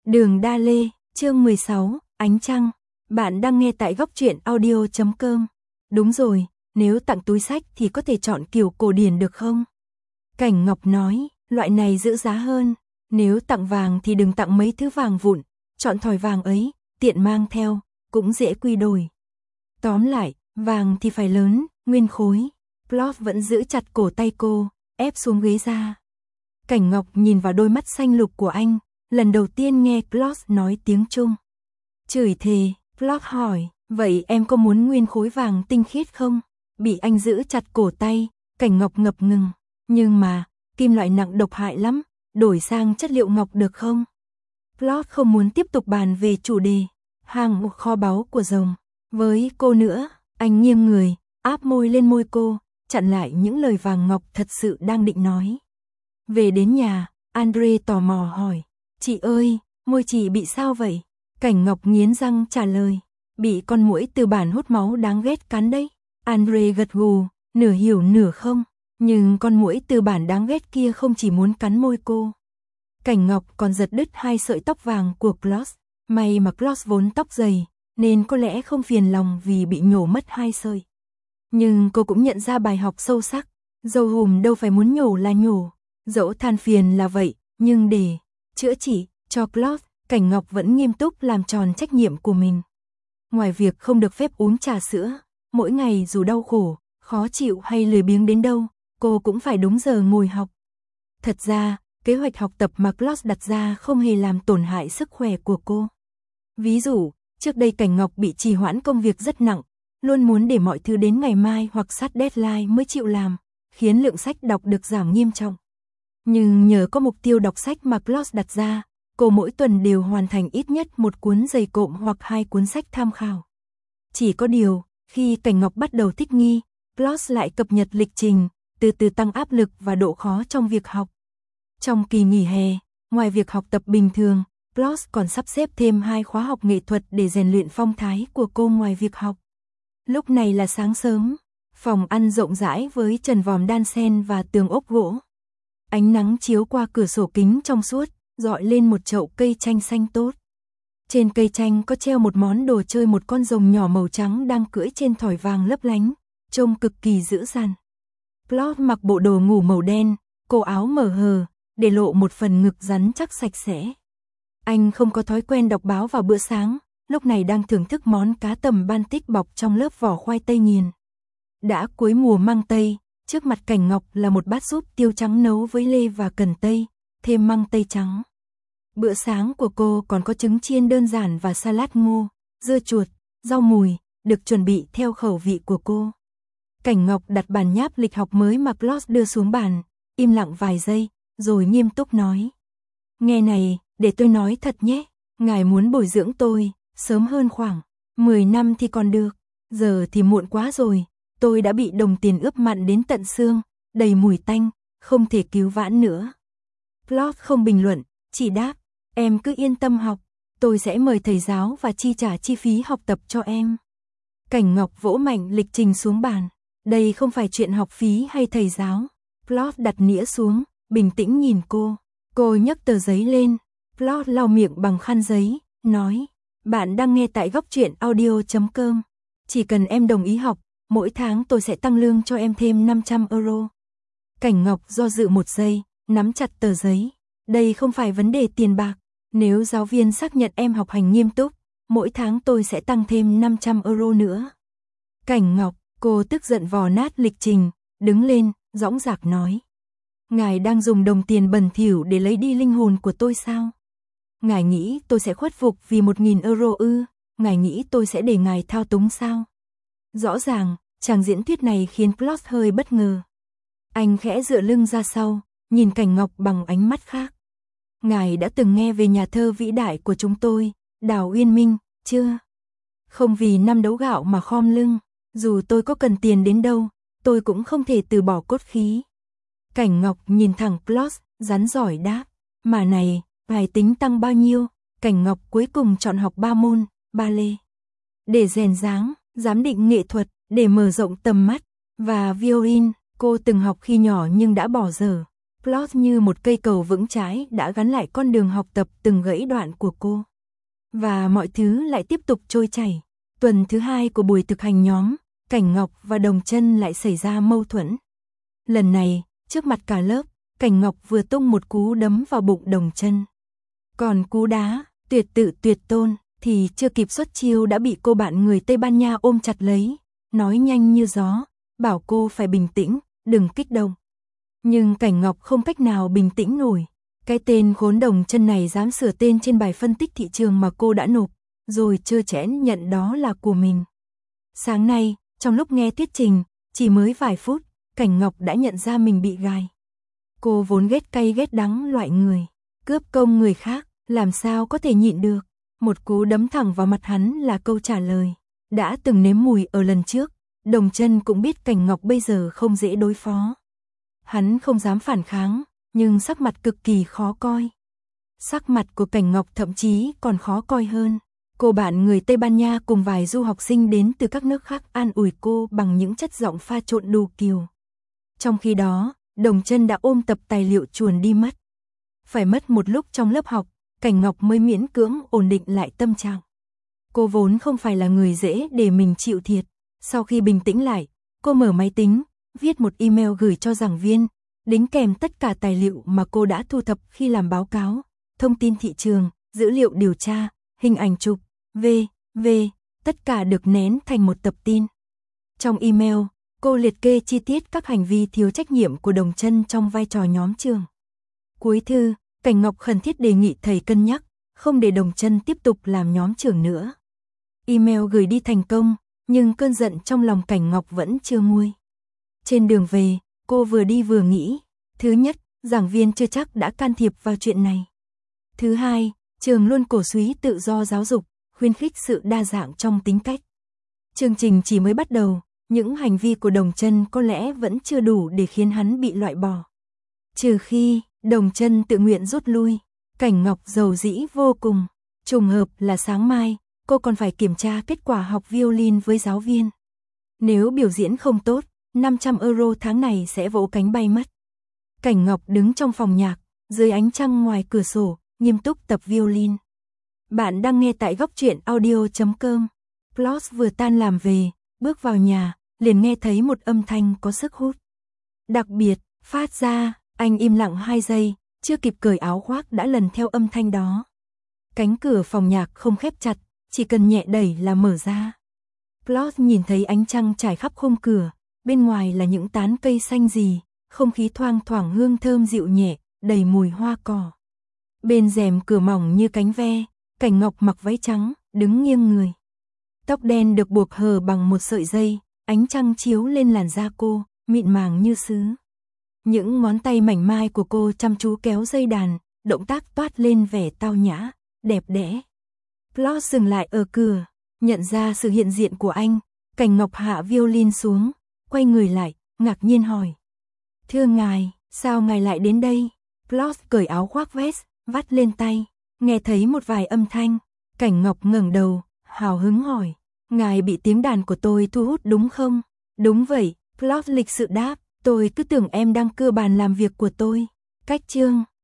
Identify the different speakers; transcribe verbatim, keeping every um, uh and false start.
Speaker 1: Đường Đa Lê, chương mười sáu, Ánh Trăng. Bạn đang nghe tại góc truyện audio chấm com. Đúng rồi, nếu tặng túi sách thì có thể chọn kiểu cổ điển được không? Cảnh Ngọc nói, loại này giữ giá hơn. Nếu tặng vàng thì đừng tặng mấy thứ vàng vụn, chọn thỏi vàng ấy, tiện mang theo, cũng dễ quy đổi. Tóm lại, vàng thì phải lớn, nguyên khối. Plot vẫn giữ chặt cổ tay cô, ép xuống ghế ra. Cảnh Ngọc nhìn vào đôi mắt xanh lục của anh, lần đầu tiên nghe Plot nói tiếng Trung. Chửi thề, Plot hỏi, vậy em có muốn nguyên khối vàng tinh khiết không? Bị anh giữ chặt cổ tay, Cảnh Ngọc ngập ngừng. Nhưng mà, kim loại nặng độc hại lắm, đổi sang chất liệu ngọc được không? Plot không muốn tiếp tục bàn về chủ đề, hàng kho báu của rồng. Với cô nữa, anh nghiêng người, áp môi lên môi cô, chặn lại những lời vàng ngọc thật sự đang định nói. Về đến nhà, Andre tò mò hỏi, chị ơi, môi chị bị sao vậy? Cảnh Ngọc nghiến răng trả lời, bị con muỗi từ bản hút máu đáng ghét cắn đấy. Andre gật gù, nửa hiểu nửa không, nhưng con muỗi từ bản đáng ghét kia không chỉ muốn cắn môi cô. Cảnh Ngọc còn giật đứt hai sợi tóc vàng của Klaus, may mà Klaus vốn tóc dày, nên có lẽ không phiền lòng vì bị nhổ mất hai sợi. Nhưng cô cũng nhận ra bài học sâu sắc, dâu hùm đâu phải muốn nhổ là nhổ, dẫu than phiền là vậy, nhưng để chữa trị cho Klaus, Cảnh Ngọc vẫn nghiêm túc làm tròn trách nhiệm của mình. Ngoài việc không được phép uống trà sữa, mỗi ngày dù đau khổ, khó chịu hay lười biếng đến đâu, cô cũng phải đúng giờ ngồi học. Thật ra, kế hoạch học tập mà Klaus đặt ra không hề làm tổn hại sức khỏe của cô. Ví dụ, trước đây Cảnh Ngọc bị trì hoãn công việc rất nặng, luôn muốn để mọi thứ đến ngày mai hoặc sát deadline mới chịu làm, khiến lượng sách đọc được giảm nghiêm trọng. Nhưng nhờ có mục tiêu đọc sách mà Klaus đặt ra, cô mỗi tuần đều hoàn thành ít nhất một cuốn dày cộm hoặc hai cuốn sách tham khảo. Chỉ có điều, khi Cảnh Ngọc bắt đầu thích nghi, Klaus lại cập nhật lịch trình, từ từ tăng áp lực và độ khó trong việc học. Trong kỳ nghỉ hè, ngoài việc học tập bình thường, Klaus còn sắp xếp thêm hai khóa học nghệ thuật để rèn luyện phong thái của cô ngoài việc học. Lúc này là sáng sớm, phòng ăn rộng rãi với trần vòm đan sen và tường ốp gỗ. Ánh nắng chiếu qua cửa sổ kính trong suốt, rọi lên một chậu cây chanh xanh tốt. Trên cây chanh có treo một món đồ chơi, một con rồng nhỏ màu trắng đang cưỡi trên thỏi vàng lấp lánh, trông cực kỳ dữ dằn. Plot mặc bộ đồ ngủ màu đen, cổ áo mở hờ, để lộ một phần ngực rắn chắc sạch sẽ. Anh không có thói quen đọc báo vào bữa sáng, lúc này đang thưởng thức món cá tầm Baltic bọc trong lớp vỏ khoai tây nghiền. Đã cuối mùa măng tây, trước mặt Cảnh Ngọc là một bát súp tiêu trắng nấu với lê và cần tây, thêm măng tây trắng. Bữa sáng của cô còn có trứng chiên đơn giản và salad ngô, dưa chuột, rau mùi, được chuẩn bị theo khẩu vị của cô. Cảnh Ngọc đặt bản nháp lịch học mới mà Klaus đưa xuống bàn, im lặng vài giây, rồi nghiêm túc nói. Nghe này, để tôi nói thật nhé, ngài muốn bồi dưỡng tôi, sớm hơn khoảng mười năm thì còn được, giờ thì muộn quá rồi, tôi đã bị đồng tiền ướp mặn đến tận xương, đầy mùi tanh, không thể cứu vãn nữa. Plot không bình luận, chỉ đáp, em cứ yên tâm học, tôi sẽ mời thầy giáo và chi trả chi phí học tập cho em. Cảnh Ngọc vỗ mạnh lịch trình xuống bàn, đây không phải chuyện học phí hay thầy giáo. Plot đặt nĩa xuống, bình tĩnh nhìn cô, cô nhấc tờ giấy lên, Plot lau miệng bằng khăn giấy, nói, bạn đang nghe tại góc truyện audio chấm com, chỉ cần em đồng ý học, mỗi tháng tôi sẽ tăng lương cho em thêm năm trăm euro. Cảnh Ngọc do dự một giây, nắm chặt tờ giấy, đây không phải vấn đề tiền bạc, nếu giáo viên xác nhận em học hành nghiêm túc, mỗi tháng tôi sẽ tăng thêm năm trăm euro nữa. Cảnh Ngọc, cô tức giận vò nát lịch trình, đứng lên, dõng dạc nói. Ngài đang dùng đồng tiền bẩn thỉu để lấy đi linh hồn của tôi sao? Ngài nghĩ tôi sẽ khuất phục vì một nghìn euro ư? Ngài nghĩ tôi sẽ để ngài thao túng sao? Rõ ràng, chàng diễn thuyết này khiến Plot hơi bất ngờ. Anh khẽ dựa lưng ra sau, nhìn Cảnh Ngọc bằng ánh mắt khác. Ngài đã từng nghe về nhà thơ vĩ đại của chúng tôi, Đào Uyên Minh, chưa? Không vì năm đấu gạo mà khom lưng, dù tôi có cần tiền đến đâu, tôi cũng không thể từ bỏ cốt khí. Cảnh Ngọc nhìn thẳng Plot, rắn giỏi đáp, mà này, ngài tính tăng bao nhiêu? Cảnh Ngọc cuối cùng chọn học ba môn, ba lê. Để rèn dáng, giám định nghệ thuật, để mở rộng tầm mắt, và violin, cô từng học khi nhỏ nhưng đã bỏ dở. Plot như một cây cầu vững chãi đã gắn lại con đường học tập từng gãy đoạn của cô. Và mọi thứ lại tiếp tục trôi chảy. Tuần thứ hai của buổi thực hành nhóm, Cảnh Ngọc và Đồng Chân lại xảy ra mâu thuẫn. Lần này, trước mặt cả lớp, Cảnh Ngọc vừa tung một cú đấm vào bụng Đồng Chân. Còn cú đá, tuyệt tự tuyệt tôn, thì chưa kịp xuất chiêu đã bị cô bạn người Tây Ban Nha ôm chặt lấy, nói nhanh như gió, bảo cô phải bình tĩnh, đừng kích động. Nhưng Cảnh Ngọc không cách nào bình tĩnh nổi. Cái tên khốn Đồng Chân này dám sửa tên trên bài phân tích thị trường mà cô đã nộp, rồi trơ trẽn nhận đó là của mình. Sáng nay, trong lúc nghe thuyết trình, chỉ mới vài phút, Cảnh Ngọc đã nhận ra mình bị gài. Cô vốn ghét cay ghét đắng loại người, cướp công người khác, làm sao có thể nhịn được. Một cú đấm thẳng vào mặt hắn là câu trả lời. Đã từng nếm mùi ở lần trước, Đồng Chân cũng biết Cảnh Ngọc bây giờ không dễ đối phó. Hắn không dám phản kháng, nhưng sắc mặt cực kỳ khó coi. Sắc mặt của Cảnh Ngọc thậm chí còn khó coi hơn. Cô bạn người Tây Ban Nha cùng vài du học sinh đến từ các nước khác an ủi cô bằng những chất giọng pha trộn đù kiều. Trong khi đó, Đồng Chân đã ôm tập tài liệu chuồn đi mất. Phải mất một lúc trong lớp học, Cảnh Ngọc mới miễn cưỡng ổn định lại tâm trạng. Cô vốn không phải là người dễ để mình chịu thiệt. Sau khi bình tĩnh lại, cô mở máy tính, viết một email gửi cho giảng viên, đính kèm tất cả tài liệu mà cô đã thu thập khi làm báo cáo, thông tin thị trường, dữ liệu điều tra, hình ảnh chụp, vân vân, tất cả được nén thành một tập tin. Trong email, cô liệt kê chi tiết các hành vi thiếu trách nhiệm của Đồng Chân trong vai trò nhóm trưởng. Cuối thư, Cảnh Ngọc khẩn thiết đề nghị thầy cân nhắc, không để Đồng Chân tiếp tục làm nhóm trưởng nữa. Email gửi đi thành công, nhưng cơn giận trong lòng Cảnh Ngọc vẫn chưa nguôi. Trên đường về, cô vừa đi vừa nghĩ. Thứ nhất, giảng viên chưa chắc đã can thiệp vào chuyện này. Thứ hai, trường luôn cổ suý tự do giáo dục, khuyến khích sự đa dạng trong tính cách. Chương trình chỉ mới bắt đầu, những hành vi của Đồng Chân có lẽ vẫn chưa đủ để khiến hắn bị loại bỏ. Trừ khi, Đồng Chân tự nguyện rút lui. Cảnh Ngọc giàu dĩ vô cùng. Trùng hợp là sáng mai, cô còn phải kiểm tra kết quả học violin với giáo viên. Nếu biểu diễn không tốt, năm trăm euro tháng này sẽ vỗ cánh bay mất. Cảnh Ngọc đứng trong phòng nhạc, dưới ánh trăng ngoài cửa sổ, nghiêm túc tập violin. Bạn đang nghe tại góc truyện audio chấm com. Plot vừa tan làm về, bước vào nhà, liền nghe thấy một âm thanh có sức hút. Đặc biệt, phát ra, anh im lặng hai giây, chưa kịp cởi áo khoác đã lần theo âm thanh đó. Cánh cửa phòng nhạc không khép chặt, chỉ cần nhẹ đẩy là mở ra. Plot nhìn thấy ánh trăng trải khắp khung cửa, bên ngoài là những tán cây xanh rì, không khí thoang thoảng hương thơm dịu nhẹ, đầy mùi hoa cỏ. Bên rèm cửa mỏng như cánh ve, Cảnh Ngọc mặc váy trắng, đứng nghiêng người. Tóc đen được buộc hờ bằng một sợi dây, ánh trăng chiếu lên làn da cô, mịn màng như sứ. Những ngón tay mảnh mai của cô chăm chú kéo dây đàn, động tác toát lên vẻ tao nhã, đẹp đẽ. Plot dừng lại ở cửa, nhận ra sự hiện diện của anh, Cảnh Ngọc hạ violin xuống, quay người lại, ngạc nhiên hỏi. Thưa ngài, sao ngài lại đến đây? Plot cởi áo khoác vest, vắt lên tay, nghe thấy một vài âm thanh. Cảnh Ngọc ngẩng đầu, hào hứng hỏi. Ngài bị tiếng đàn của tôi thu hút đúng không? Đúng vậy, Plot lịch sự đáp, tôi cứ tưởng em đang cưa bàn làm việc của tôi. Cách chương